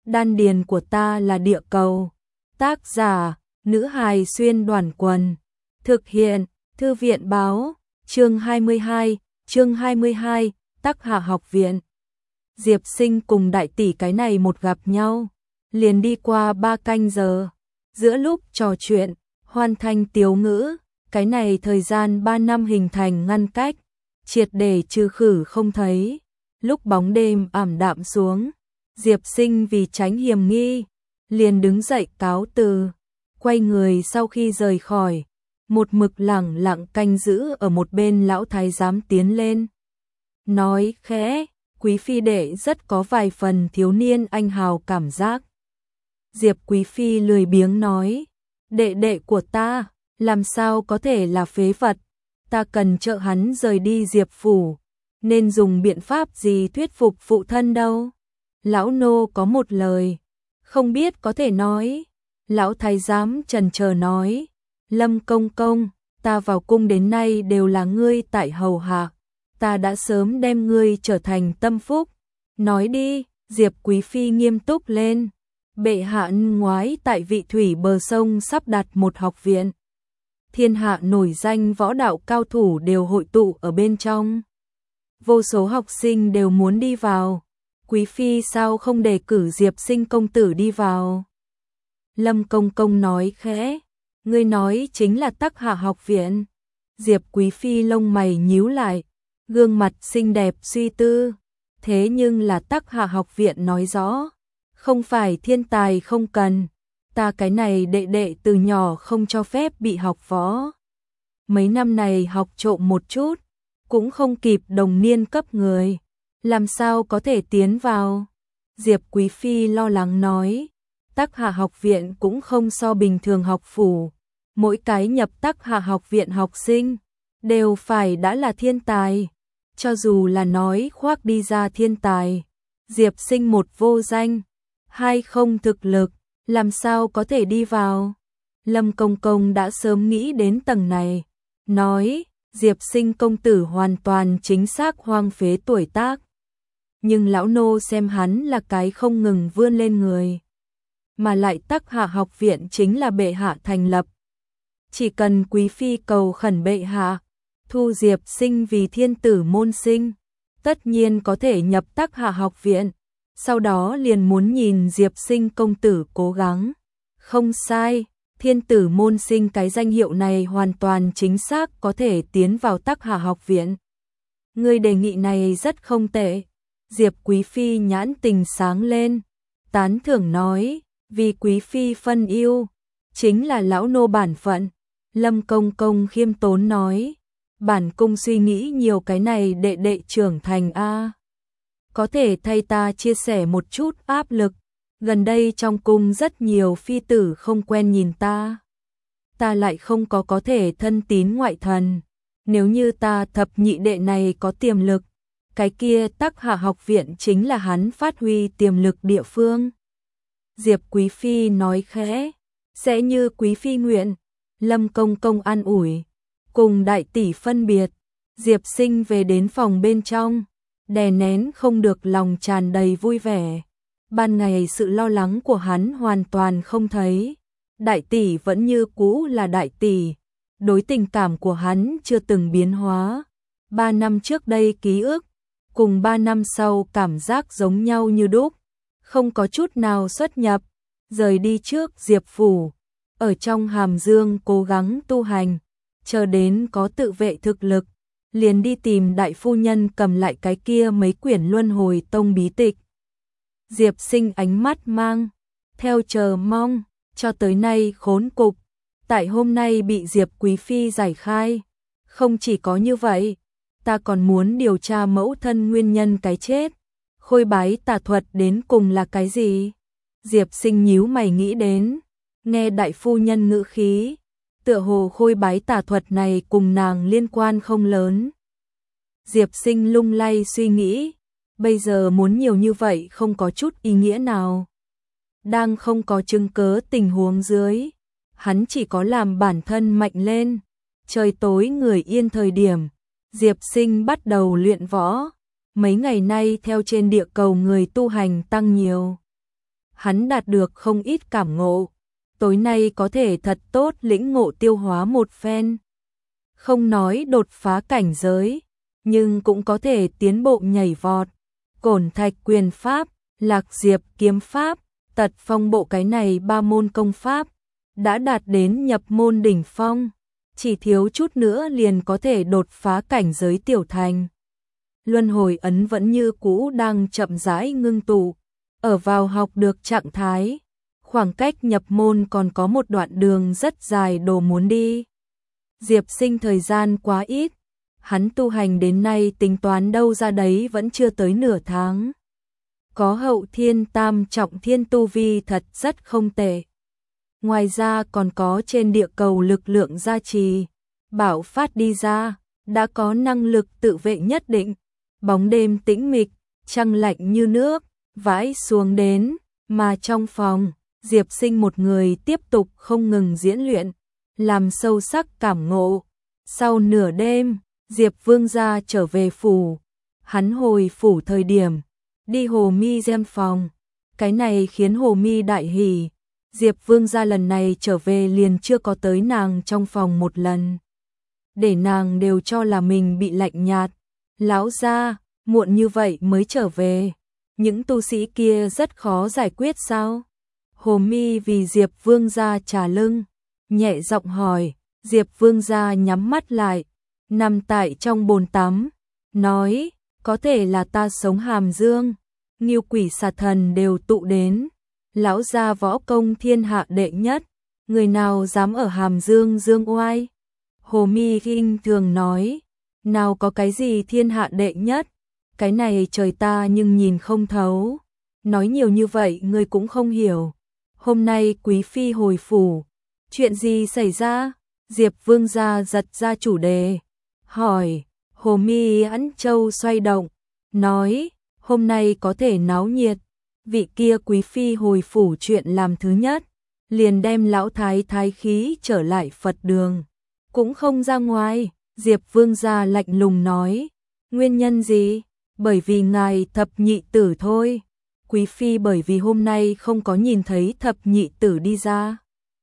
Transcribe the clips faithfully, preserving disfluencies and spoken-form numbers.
Đan điền của ta là địa cầu. Tác giả, nữ hài xuyên đoàn quần. Thực hiện, Thư viện báo, chương hai mươi hai, chương hai mươi hai, Tắc Hạ học viện. Diệp Sinh cùng đại tỷ cái này một gặp nhau, liền đi qua ba canh giờ. Giữa lúc trò chuyện, hoàn thành tiếu ngữ, cái này thời gian ba năm hình thành ngăn cách, triệt để trừ khử không thấy. Lúc bóng đêm ảm đạm xuống, Diệp Sinh vì tránh hiểm nghi, liền đứng dậy cáo từ, quay người sau khi rời khỏi, một mực lẳng lặng canh giữ ở một bên lão thái giám tiến lên. Nói khẽ, Quý Phi đệ rất có vài phần thiếu niên anh hào cảm giác. Diệp Quý Phi lười biếng nói, đệ đệ của ta, làm sao có thể là phế vật, ta cần trợ hắn rời đi Diệp phủ, nên dùng biện pháp gì thuyết phục phụ thân đâu. Lão nô có một lời, không biết có thể nói. Lão thái giám chần chờ nói, Lâm công công, ta vào cung đến nay đều là ngươi tại hầu hạ, ta đã sớm đem ngươi trở thành tâm phúc. Nói đi. Diệp Quý Phi nghiêm túc lên, bệ hạ ngoái tại Vị Thủy bờ sông sắp đặt một học viện. Thiên hạ nổi danh võ đạo cao thủ đều hội tụ ở bên trong. Vô số học sinh đều muốn đi vào. Quý Phi sao không đề cử Diệp Sinh công tử đi vào? Lâm công công nói khẽ, ngươi nói chính là Tắc Hạ học viện. Diệp Quý Phi lông mày nhíu lại, gương mặt xinh đẹp suy tư. Thế nhưng là Tắc Hạ học viện nói rõ, không phải thiên tài không cần, ta cái này đệ đệ từ nhỏ không cho phép bị học võ. Mấy năm này học trộm một chút, cũng không kịp đồng niên cấp người, làm sao có thể tiến vào? Diệp Quý Phi lo lắng nói, Tắc Hạ học viện cũng không so bình thường học phủ, mỗi cái nhập Tắc Hạ học viện học sinh đều phải đã là thiên tài, cho dù là nói khoác đi ra thiên tài, Diệp Sinh một vô danh, hai không thực lực, làm sao có thể đi vào? Lâm công công đã sớm nghĩ đến tầng này, nói, Diệp Sinh công tử hoàn toàn chính xác hoang phế tuổi tác. Nhưng lão nô xem hắn là cái không ngừng vươn lên người. Mà lại Tắc Hạ học viện chính là bệ hạ thành lập. Chỉ cần Quý Phi cầu khẩn bệ hạ, thu Diệp Sinh vì thiên tử môn sinh, tất nhiên có thể nhập Tắc Hạ học viện. Sau đó liền muốn nhìn Diệp Sinh công tử cố gắng. Không sai, thiên tử môn sinh cái danh hiệu này hoàn toàn chính xác có thể tiến vào Tắc Hạ học viện. Người đề nghị này rất không tệ. Diệp Quý Phi nhãn tình sáng lên, tán thưởng nói, vì Quý Phi phân ưu, chính là lão nô bản phận. Lâm công công khiêm tốn nói, bản cung suy nghĩ nhiều cái này đệ đệ trưởng thành a, có thể thay ta chia sẻ một chút áp lực. Gần đây trong cung rất nhiều phi tử không quen nhìn ta, ta lại không có có thể thân tín ngoại thần. Nếu như ta thập nhị đệ này có tiềm lực, cái kia Tắc Hạ học viện chính là hắn phát huy tiềm lực địa phương. Diệp Quý Phi nói khẽ, sẽ như Quý Phi nguyện. Lâm công công an ủi, cùng đại tỷ phân biệt. Diệp Sinh về đến phòng bên trong, đè nén không được lòng tràn đầy vui vẻ. Ban ngày sự lo lắng của hắn hoàn toàn không thấy. Đại tỷ vẫn như cũ là đại tỷ, đối tình cảm của hắn chưa từng biến hóa. Ba năm trước đây ký ức, cùng ba năm sau cảm giác giống nhau như đúc, không có chút nào xuất nhập. Rời đi trước Diệp phủ, ở trong Hàm Dương cố gắng tu hành, chờ đến có tự vệ thực lực, liền đi tìm đại phu nhân cầm lại cái kia mấy quyển Luân Hồi Tông bí tịch. Diệp Sinh ánh mắt mang theo chờ mong, cho tới nay khốn cục, tại hôm nay bị Diệp Quý Phi giải khai. Không chỉ có như vậy, ta còn muốn điều tra mẫu thân nguyên nhân cái chết. Khôi bái tà thuật đến cùng là cái gì? Diệp Sinh nhíu mày nghĩ đến, nghe đại phu nhân ngữ khí, tựa hồ khôi bái tà thuật này cùng nàng liên quan không lớn. Diệp Sinh lung lay suy nghĩ, bây giờ muốn nhiều như vậy không có chút ý nghĩa nào. Đang không có chứng cớ tình huống dưới, hắn chỉ có làm bản thân mạnh lên. Trời tối người yên thời điểm, Diệp Sinh bắt đầu luyện võ. Mấy ngày nay theo trên địa cầu người tu hành tăng nhiều. hắn đạt được không ít cảm ngộ, tối nay có thể thật tốt lĩnh ngộ tiêu hóa một phen. Không nói đột phá cảnh giới, nhưng cũng có thể tiến bộ nhảy vọt. Cổn Thạch quyền pháp, Lạc Diệp kiếm pháp, Tật Phong bộ cái này ba môn công pháp đã đạt đến nhập môn đỉnh phong, chỉ thiếu chút nữa liền có thể đột phá cảnh giới tiểu thành. Luân hồi ấn vẫn như cũ đang chậm rãi ngưng tụ, ở vào học được trạng thái, khoảng cách nhập môn còn có một đoạn đường rất dài đồ muốn đi. Diệp Sinh thời gian quá ít, hắn tu hành đến nay tính toán đâu ra đấy vẫn chưa tới nửa tháng. Có hậu thiên tam trọng thiên tu vi thật rất không tệ. Ngoài ra còn có trên địa cầu lực lượng gia trì, bảo phát đi ra, đã có năng lực tự vệ nhất định. Bóng đêm tĩnh mịch, trăng lạnh như nước, vãi xuống đến, mà trong phòng, Diệp Sinh một người tiếp tục không ngừng diễn luyện, làm sâu sắc cảm ngộ. Sau nửa đêm, Diệp Vương gia trở về phủ, hắn hồi phủ thời điểm, đi Hồ Mi xem phòng, cái này khiến Hồ Mi đại hỉ. Diệp Vương gia lần này trở về liền chưa có tới nàng trong phòng một lần, để nàng đều cho là mình bị lạnh nhạt. Lão gia, muộn như vậy mới trở về, những tu sĩ kia rất khó giải quyết sao? Hồ Mi vì Diệp Vương gia trà lưng, nhẹ giọng hỏi. Diệp Vương gia nhắm mắt lại, nằm tại trong bồn tắm, nói, có thể là ta sống hàm dương, Ngưu Quỷ Xà Thần đều tụ đến, lão gia võ công thiên hạ đệ nhất, người nào dám ở hàm dương dương oai? Hồ Mi khinh thường nói, nào có cái gì thiên hạ đệ nhất, cái này trời ta nhưng nhìn không thấu, nói nhiều như vậy ngươi cũng không hiểu. Hôm nay quý phi hồi phủ, chuyện gì xảy ra? Diệp Vương gia giật ra chủ đề, hỏi. Hồ Mi ẵn châu xoay động, nói, hôm nay có thể náo nhiệt, vị kia quý phi hồi phủ chuyện làm thứ nhất, liền đem lão thái thái khí trở lại Phật đường, cũng không ra ngoài. Diệp Vương gia lạnh lùng nói, nguyên nhân gì? Bởi vì ngài thập nhị tử thôi. Quý phi bởi vì hôm nay không có nhìn thấy thập nhị tử đi ra,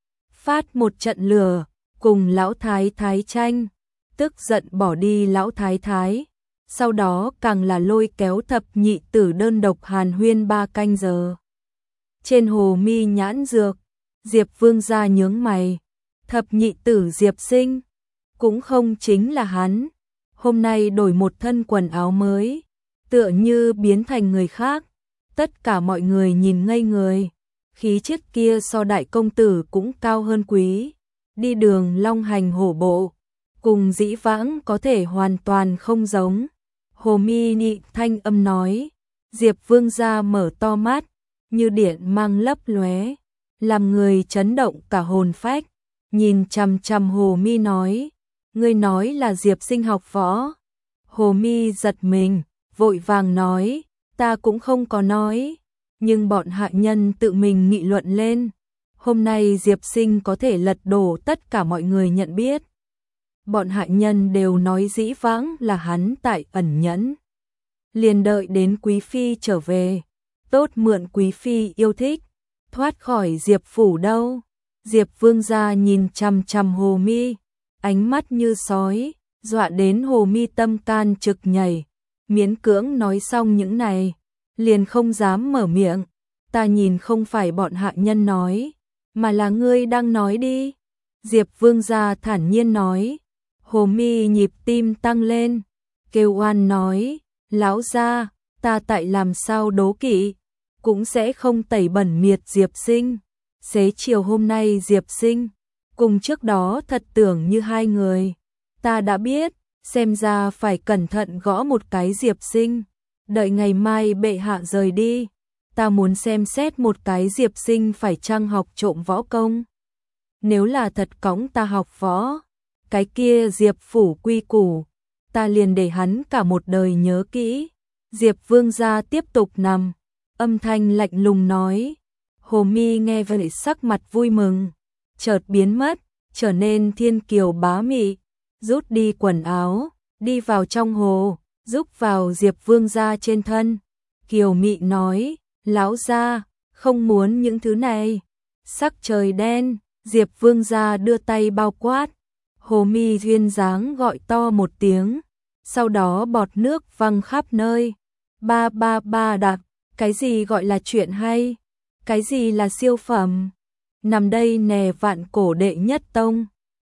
phát một trận lửa, cùng lão thái thái tranh, tức giận bỏ đi lão thái thái, sau đó càng là lôi kéo thập nhị tử đơn độc hàn huyên ba canh giờ. Trên Hồ Mi nhãn dược, Diệp Vương gia nhướng mày, thập nhị tử Diệp Sinh, cũng không chính là hắn, hôm nay đổi một thân quần áo mới, tựa như biến thành người khác, tất cả mọi người nhìn ngây người, khí chất kia so đại công tử cũng cao hơn quý, đi đường long hành hổ bộ, cùng dĩ vãng có thể hoàn toàn không giống. Hồ Mi nhị thanh âm nói, Diệp Vương gia mở to mắt, như điện mang lấp lóe, làm người chấn động cả hồn phách, nhìn chằm chằm Hồ Mi nói, ngươi nói là Diệp Sinh học võ. Hồ Mi giật mình, vội vàng nói, ta cũng không có nói, nhưng bọn hạ nhân tự mình nghị luận lên. Hôm nay Diệp Sinh có thể lật đổ tất cả mọi người nhận biết. Bọn hạ nhân đều nói dĩ vãng là hắn tại ẩn nhẫn. Liền đợi đến quý phi trở về, tốt mượn quý phi yêu thích, thoát khỏi Diệp phủ đâu. Diệp Vương gia nhìn chằm chằm Hồ Mi, ánh mắt như sói, dọa đến Hồ Mi tâm can trực nhảy, miễn cưỡng nói xong những này, liền không dám mở miệng. Ta nhìn không phải bọn hạ nhân nói, mà là ngươi đang nói đi. Diệp Vương gia thản nhiên nói. Hồ Mi nhịp tim tăng lên, kêu oan nói, lão gia, ta tại làm sao đố kỵ, cũng sẽ không tẩy bẩn miệt Diệp Sinh. Xế chiều hôm nay Diệp Sinh, cùng trước đó thật tưởng như hai người, ta đã biết, xem ra phải cẩn thận gõ một cái Diệp Sinh, đợi ngày mai bệ hạ rời đi, ta muốn xem xét một cái Diệp Sinh phải chăng học trộm võ công. Nếu là thật cõng ta học võ, cái kia Diệp phủ quy củ, ta liền để hắn cả một đời nhớ kỹ. Diệp Vương gia tiếp tục nằm, âm thanh lạnh lùng nói. Hồ Mi nghe vậy sắc mặt vui mừng, chợt biến mất, trở nên thiên kiều bá mị, rút đi quần áo, đi vào trong hồ, rúc vào Diệp Vương gia trên thân. Kiều mị nói, lão gia, không muốn những thứ này. Sắc trời đen, Diệp Vương gia đưa tay bao quát. Hồ Mi duyên dáng gọi to một tiếng, sau đó bọt nước văng khắp nơi. Ba ba ba đặc, cái gì gọi là chuyện hay? Cái gì là siêu phẩm? Nằm đây nè, vạn cổ đệ nhất tông.